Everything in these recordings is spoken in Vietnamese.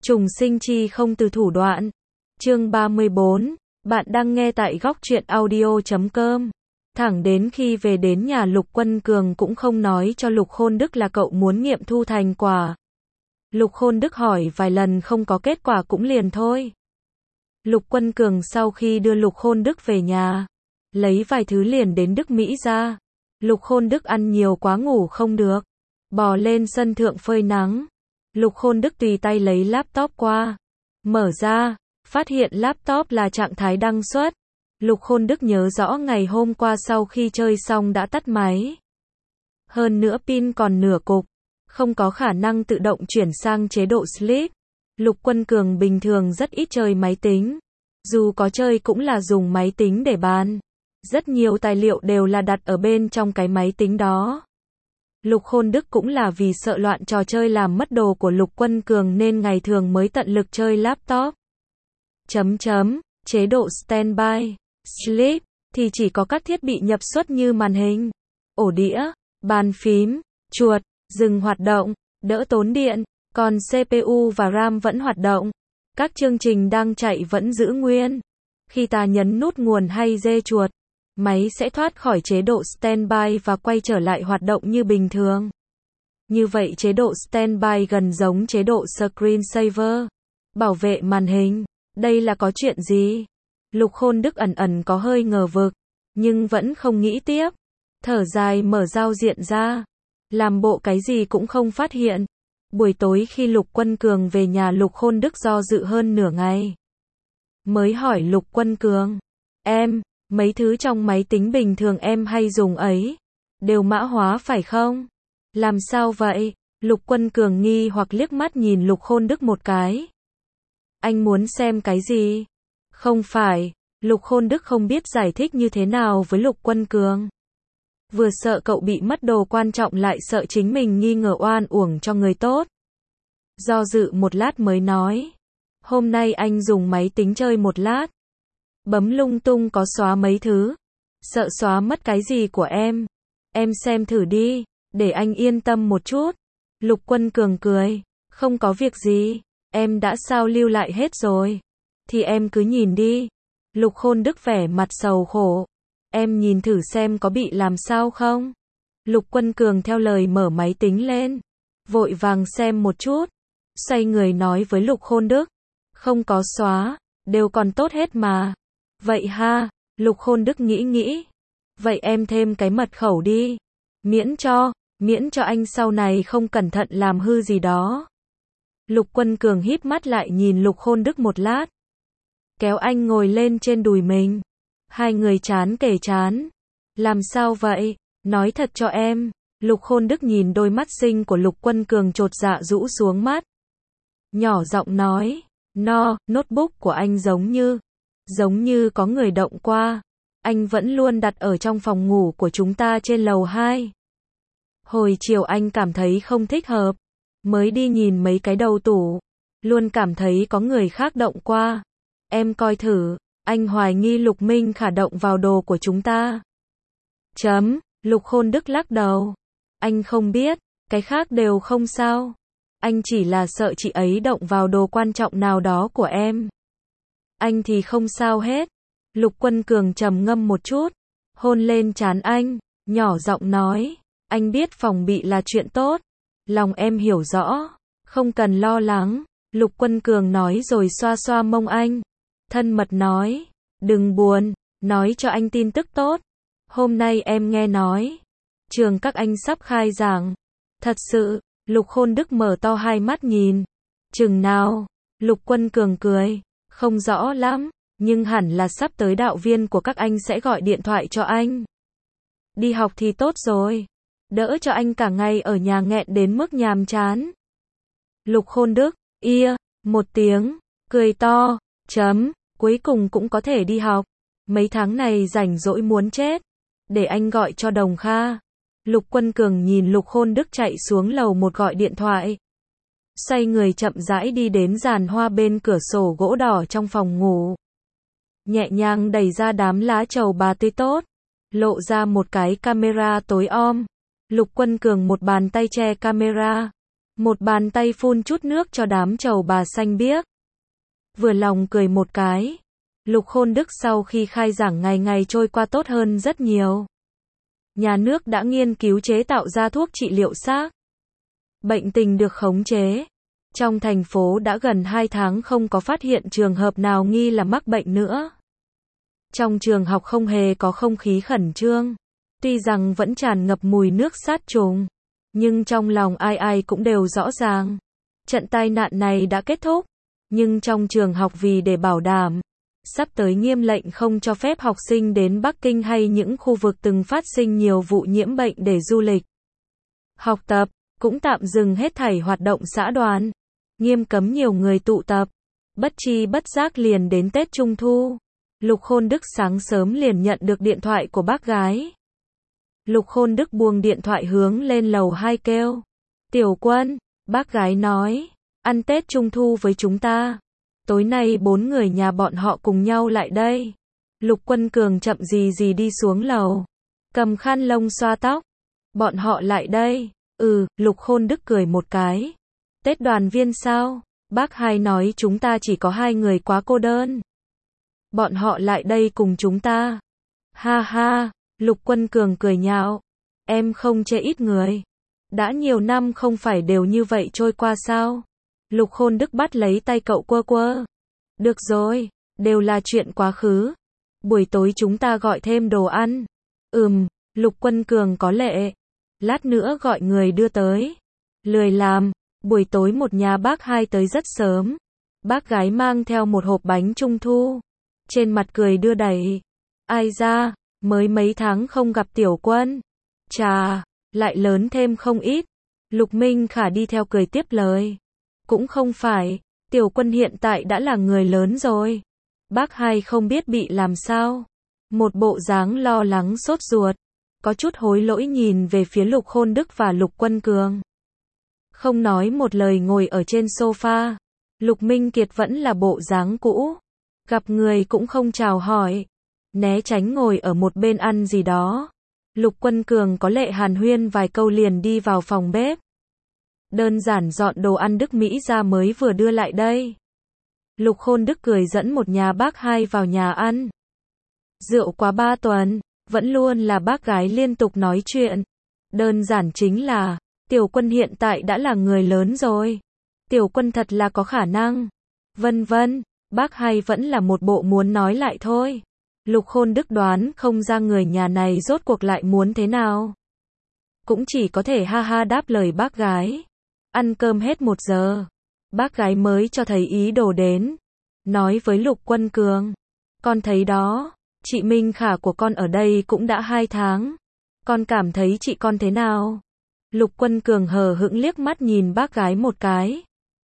Trùng sinh chi không từ thủ đoạn. Chương 34, bạn đang nghe tại góc truyện audio.com. Thẳng đến khi về đến nhà Lục Quân Cường cũng không nói cho Lục Khôn Đức là cậu muốn nghiệm thu thành quả. Lục Khôn Đức hỏi vài lần không có kết quả cũng liền thôi. Lục Quân Cường sau khi đưa Lục Khôn Đức về nhà, lấy vài thứ liền đến Đức Mỹ ra. Lục Khôn Đức ăn nhiều quá ngủ không được, bò lên sân thượng phơi nắng. Lục Khôn Đức tùy tay lấy laptop qua, mở ra, phát hiện laptop là trạng thái đăng xuất. Lục Khôn Đức nhớ rõ ngày hôm qua sau khi chơi xong đã tắt máy. Hơn nữa pin còn nửa cục, không có khả năng tự động chuyển sang chế độ sleep. Lục Quân Cường bình thường rất ít chơi máy tính. Dù có chơi cũng là dùng máy tính để bàn. Rất nhiều tài liệu đều là đặt ở bên trong cái máy tính đó. Lục Khôn Đức cũng là vì sợ loạn trò chơi làm mất đồ của Lục Quân Cường nên ngày thường mới tận lực chơi laptop. Chế độ standby, sleep, thì chỉ có các thiết bị nhập xuất như màn hình, ổ đĩa, bàn phím, chuột, dừng hoạt động, đỡ tốn điện, còn CPU và RAM vẫn hoạt động. Các chương trình đang chạy vẫn giữ nguyên. Khi ta nhấn nút nguồn hay dê chuột, máy sẽ thoát khỏi chế độ standby và quay trở lại hoạt động như bình thường. Như vậy chế độ standby gần giống chế độ screensaver, bảo vệ màn hình. Đây là có chuyện gì? Lục Khôn Đức ẩn có hơi ngờ vực, nhưng vẫn không nghĩ tiếp. Thở dài mở giao diện ra, làm bộ cái gì cũng không phát hiện. Buổi tối khi Lục Quân Cường về nhà, Lục Khôn Đức do dự hơn nửa ngày. Mới hỏi Lục Quân Cường, em, mấy thứ trong máy tính bình thường em hay dùng ấy, đều mã hóa phải không? Làm sao vậy? Lục Quân Cường nghi hoặc liếc mắt nhìn Lục Khôn Đức một cái. Anh muốn xem cái gì? Không phải, Lục Khôn Đức không biết giải thích như thế nào với Lục Quân Cường. Vừa sợ cậu bị mất đồ quan trọng lại sợ chính mình nghi ngờ oan uổng cho người tốt. Do dự một lát mới nói, hôm nay anh dùng máy tính chơi một lát, bấm lung tung có xóa mấy thứ, sợ xóa mất cái gì của em xem thử đi, để anh yên tâm một chút. Lục Quân Cường cười, không có việc gì, em đã sao lưu lại hết rồi, thì em cứ nhìn đi. Lục Khôn Đức vẻ mặt sầu khổ, em nhìn thử xem có bị làm sao không. Lục Quân Cường theo lời mở máy tính lên, vội vàng xem một chút, xoay người nói với Lục Khôn Đức, không có xóa, đều còn tốt hết mà. Vậy ha, Lục Khôn Đức nghĩ, vậy em thêm cái mật khẩu đi, miễn cho anh sau này không cẩn thận làm hư gì đó. Lục Quân Cường híp mắt lại nhìn Lục Khôn Đức một lát, kéo anh ngồi lên trên đùi mình, hai người trán kề trán. Làm sao vậy? Nói thật cho em. Lục Khôn Đức nhìn đôi mắt xinh của Lục Quân Cường chột dạ rũ xuống mắt, nhỏ giọng nói, notebook của anh giống như có người động qua. Anh vẫn luôn đặt ở trong phòng ngủ của chúng ta trên lầu 2. Hồi chiều anh cảm thấy không thích hợp, mới đi nhìn mấy cái đầu tủ, luôn cảm thấy có người khác động qua. Em coi thử, anh hoài nghi Lục Minh Khả động vào đồ của chúng ta. Lục Khôn Đức lắc đầu. Anh không biết, cái khác đều không sao. Anh chỉ là sợ chị ấy động vào đồ quan trọng nào đó của em. Anh thì không sao hết. Lục Quân Cường trầm ngâm một chút, hôn lên trán anh, nhỏ giọng nói, anh biết phòng bị là chuyện tốt. Lòng em hiểu rõ, không cần lo lắng. Lục Quân Cường nói rồi xoa xoa mông anh, thân mật nói, đừng buồn, nói cho anh tin tức tốt. Hôm nay em nghe nói, trường các anh sắp khai giảng. Thật sự? Lục Khôn Đức mở to hai mắt nhìn. Chừng nào? Lục Quân Cường cười, không rõ lắm, nhưng hẳn là sắp tới đạo viên của các anh sẽ gọi điện thoại cho anh. Đi học thì tốt rồi, đỡ cho anh cả ngày ở nhà nghẹn đến mức nhàm chán. Lục Khôn Đức, một tiếng, cười to, cuối cùng cũng có thể đi học. Mấy tháng này rảnh rỗi muốn chết, để anh gọi cho Đồng Kha. Lục Quân Cường nhìn Lục Khôn Đức chạy xuống lầu 1 gọi điện thoại, xoay người chậm rãi đi đến giàn hoa bên cửa sổ gỗ đỏ trong phòng ngủ, nhẹ nhàng đẩy ra đám lá trầu bà tươi tốt, lộ ra một cái camera tối om. Lục Quân Cường một bàn tay che camera, Một bàn tay phun chút nước cho đám trầu bà xanh biếc. Vừa lòng cười một cái. Lục Khôn Đức sau khi khai giảng ngày ngày trôi qua tốt hơn rất nhiều. Nhà nước đã nghiên cứu chế tạo ra thuốc trị liệu xác. Bệnh tình được khống chế. Trong thành phố đã gần 2 tháng không có phát hiện trường hợp nào nghi là mắc bệnh nữa. Trong trường học không hề có không khí khẩn trương. Tuy rằng vẫn tràn ngập mùi nước sát trùng, nhưng trong lòng ai ai cũng đều rõ ràng. Trận tai nạn này đã kết thúc. Nhưng trong trường học vì để bảo đảm, sắp tới nghiêm lệnh không cho phép học sinh đến Bắc Kinh hay những khu vực từng phát sinh nhiều vụ nhiễm bệnh để du lịch. Học tập, cũng tạm dừng hết thảy hoạt động xã đoàn. Nghiêm cấm nhiều người tụ tập. Bất tri bất giác liền đến Tết Trung Thu. Lục Khôn Đức sáng sớm liền nhận được điện thoại của bác gái. Lục Khôn Đức buông điện thoại hướng lên lầu 2 kêu. Tiểu Quân, bác gái nói, ăn Tết Trung Thu với chúng ta. Tối nay 4 người nhà bọn họ cùng nhau lại đây. Lục Quân Cường chậm gì gì đi xuống lầu. Cầm khăn lông xoa tóc. Bọn họ lại đây. Lục Khôn Đức cười một cái. Tết đoàn viên sao? Bác hai nói chúng ta chỉ có 2 người quá cô đơn. Bọn họ lại đây cùng chúng ta. Ha ha, Lục Quân Cường cười nhạo. Em không chê ít người. Đã nhiều năm không phải đều như vậy trôi qua sao? Lục Khôn Đức bắt lấy tay cậu quơ quơ. Được rồi, đều là chuyện quá khứ. Buổi tối chúng ta gọi thêm đồ ăn. Lục Quân Cường có lệ. Lát nữa gọi người đưa tới. Lười làm, buổi tối một nhà bác hai tới rất sớm. Bác gái mang theo một hộp bánh trung thu. Trên mặt cười đưa đẩy. Ai ra, mới mấy tháng không gặp Tiểu Quân. Chà, lại lớn thêm không ít. Lục Minh Khả đi theo cười tiếp lời. Cũng không phải, Tiểu Quân hiện tại đã là người lớn rồi. Bác hai không biết bị làm sao. Một bộ dáng lo lắng sốt ruột. Có chút hối lỗi nhìn về phía Lục Khôn Đức và Lục Quân Cường. Không nói một lời ngồi ở trên sofa. Lục Minh Kiệt vẫn là bộ dáng cũ. Gặp người cũng không chào hỏi. Né tránh ngồi ở một bên ăn gì đó. Lục Quân Cường có lệ hàn huyên vài câu liền đi vào phòng bếp. Đơn giản dọn đồ ăn Đức Mỹ ra mới vừa đưa lại đây. Lục Khôn Đức cười dẫn một nhà bác hai vào nhà ăn. Rượu quá 3 tuần, vẫn luôn là bác gái liên tục nói chuyện. Đơn giản chính là, Tiểu Quân hiện tại đã là người lớn rồi. Tiểu Quân thật là có khả năng. Vân vân, bác hai vẫn là một bộ muốn nói lại thôi. Lục Khôn Đức đoán không ra người nhà này rốt cuộc lại muốn thế nào. Cũng chỉ có thể ha ha đáp lời bác gái. Ăn cơm hết 1 giờ. Bác gái mới cho thấy ý đồ đến. Nói với Lục Quân Cường. Con thấy đó, chị Minh Khả của con ở đây cũng đã 2 tháng. Con cảm thấy chị con thế nào? Lục Quân Cường hờ hững liếc mắt nhìn bác gái một cái.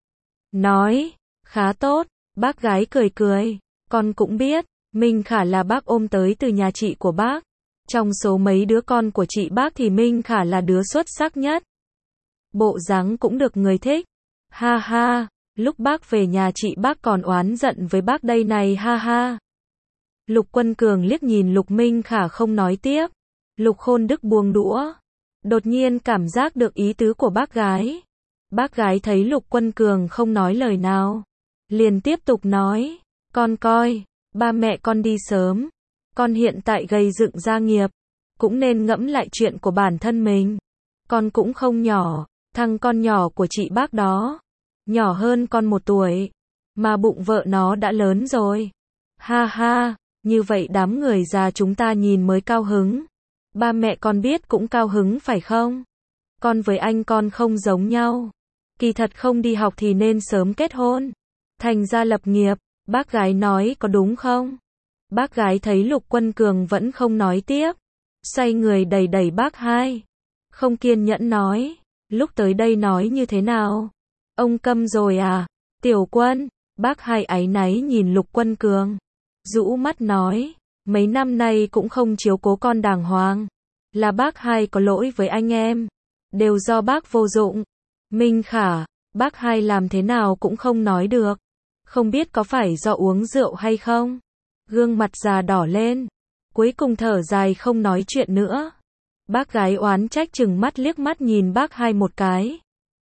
Nói, khá tốt. Bác gái cười cười. Con cũng biết, Minh Khả là bác ôm tới từ nhà chị của bác. Trong số mấy đứa con của chị bác thì Minh Khả là đứa xuất sắc nhất. Bộ dáng cũng được người thích. Ha ha, lúc bác về nhà chị bác còn oán giận với bác đây này ha ha. Lục Quân Cường liếc nhìn Lục Minh Khả không nói tiếp. Lục Khôn Đức buông đũa. Đột nhiên cảm giác được ý tứ của bác gái. Bác gái thấy Lục Quân Cường không nói lời nào. Liền tiếp tục nói. Con coi, ba mẹ con đi sớm. Con hiện tại gây dựng gia nghiệp. Cũng nên ngẫm lại chuyện của bản thân mình. Con cũng không nhỏ. Thằng con nhỏ của chị bác đó. Nhỏ hơn con 1 tuổi. Mà bụng vợ nó đã lớn rồi. Ha ha, như vậy đám người già chúng ta nhìn mới cao hứng. Ba mẹ con biết cũng cao hứng phải không? Con với anh con không giống nhau. Kỳ thật không đi học thì nên sớm kết hôn. Thành ra lập nghiệp, bác gái nói có đúng không? Bác gái thấy Lục Quân Cường vẫn không nói tiếp. Xoay người đẩy đẩy bác hai. Không kiên nhẫn nói. Lúc tới đây nói như thế nào? Ông câm rồi à? Tiểu Quân, bác hai áy náy nhìn Lục Quân Cường. Rũ mắt nói. Mấy năm nay cũng không chiếu cố con đàng hoàng. Là bác hai có lỗi với anh em. Đều do bác vô dụng. Minh Khả, bác hai làm thế nào cũng không nói được. Không biết có phải do uống rượu hay không? Gương mặt già đỏ lên. Cuối cùng thở dài không nói chuyện nữa. Bác gái oán trách chừng mắt liếc mắt nhìn bác hai một cái.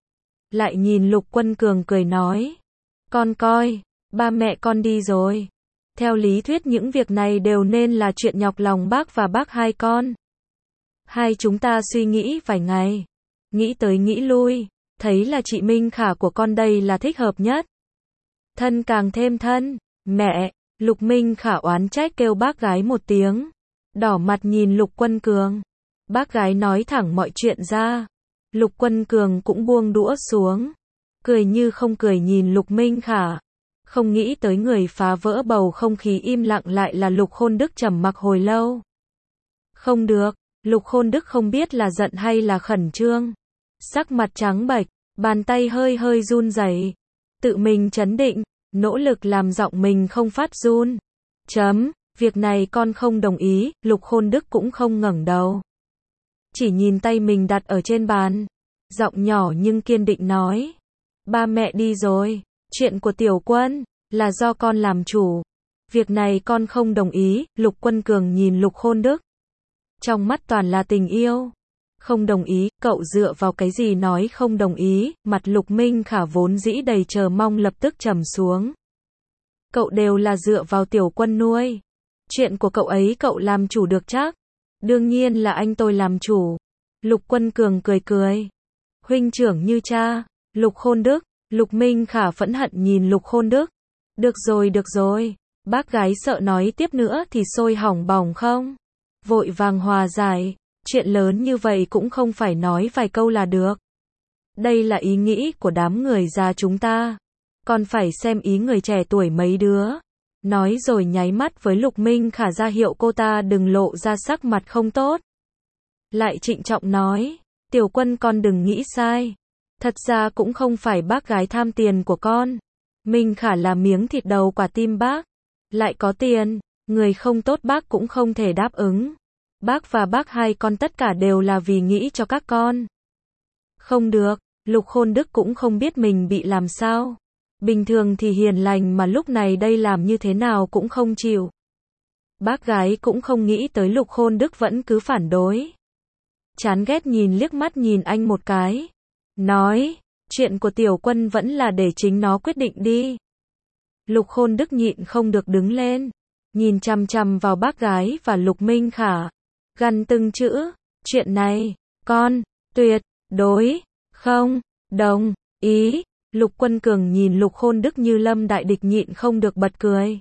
lại nhìn Lục Quân Cường cười nói. Con coi, ba mẹ con đi rồi. Theo lý thuyết những việc này đều nên là chuyện nhọc lòng bác và bác hai con. Hai chúng ta suy nghĩ vài ngày. Nghĩ tới nghĩ lui, thấy là chị Minh Khả của con đây là thích hợp nhất. Thân càng thêm thân. Mẹ, Lục Minh Khả oán trách kêu bác gái một tiếng. Đỏ mặt nhìn Lục Quân Cường. Bác gái nói thẳng mọi chuyện ra. Lục Quân Cường cũng buông đũa xuống. Cười như không cười nhìn Lục Minh Khả. Không nghĩ tới người phá vỡ bầu không khí im lặng lại là Lục Khôn Đức trầm mặc hồi lâu. Không được, Lục Khôn Đức không biết là giận hay là khẩn trương. Sắc mặt trắng bệch, bàn tay hơi hơi run rẩy. Tự mình trấn định, nỗ lực làm giọng mình không phát run. Việc này con không đồng ý, Lục Khôn Đức cũng không ngẩng đầu. Chỉ nhìn tay mình đặt ở trên bàn. Giọng nhỏ nhưng kiên định nói. Ba mẹ đi rồi, chuyện của Tiểu Quân, là do con làm chủ. Việc này con không đồng ý, Lục Quân Cường nhìn Lục Khôn Đức. Trong mắt toàn là tình yêu. Không đồng ý, cậu dựa vào cái gì nói không đồng ý, mặt Lục Minh Khả vốn dĩ đầy chờ mong lập tức trầm xuống. Cậu đều là dựa vào Tiểu Quân nuôi. Chuyện của cậu ấy cậu làm chủ được chắc. Đương nhiên là anh tôi làm chủ. Lục Quân Cường cười cười. Huynh trưởng như cha, Lục Khôn Đức. Lục Minh Khả phẫn hận nhìn Lục Khôn Đức. Được rồi. Bác gái sợ nói tiếp nữa thì sôi hỏng bỏng không? Vội vàng hòa giải. Chuyện lớn như vậy cũng không phải nói vài câu là được. Đây là ý nghĩ của đám người già chúng ta. Còn phải xem ý người trẻ tuổi mấy đứa. Nói rồi nháy mắt với Lục Minh Khả ra hiệu cô ta đừng lộ ra sắc mặt không tốt. Lại trịnh trọng nói. Tiểu Quân con đừng nghĩ sai. Thật ra cũng không phải bác gái tham tiền của con. Minh Khả là miếng thịt đầu quả tim bác. Lại có tiền, người không tốt bác cũng không thể đáp ứng. Bác và bác hai con tất cả đều là vì nghĩ cho các con. Không được, Lục Khôn Đức cũng không biết mình bị làm sao. Bình thường thì hiền lành mà lúc này đây làm như thế nào cũng không chịu. Bác gái cũng không nghĩ tới Lục Khôn Đức vẫn cứ phản đối. Chán ghét nhìn liếc mắt nhìn anh một cái. Nói, chuyện của Tiểu Quân vẫn là để chính nó quyết định đi. Lục Khôn Đức nhịn không được đứng lên. Nhìn chằm chằm vào bác gái và Lục Minh Khả. Gằn từng chữ, chuyện này, con, tuyệt, đối, không, đồng, ý. Lục Quân Cường nhìn Lục Khôn Đức như lâm đại địch nhịn không được bật cười.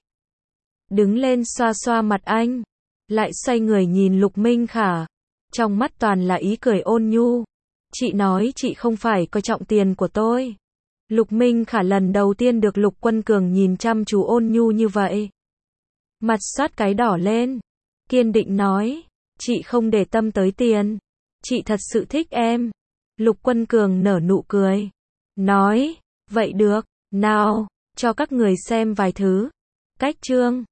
Đứng lên xoa xoa mặt anh. Lại xoay người nhìn Lục Minh Khả. Trong mắt toàn là ý cười ôn nhu. Chị nói chị không phải coi trọng tiền của tôi. Lục Minh Khả lần đầu tiên được Lục Quân Cường nhìn chăm chú ôn nhu như vậy. Mặt xoát cái đỏ lên. Kiên định nói. Chị không để tâm tới tiền. Chị thật sự thích em. Lục Quân Cường nở nụ cười. Nói. Vậy được. Nào, cho các người xem vài thứ. Cách chương.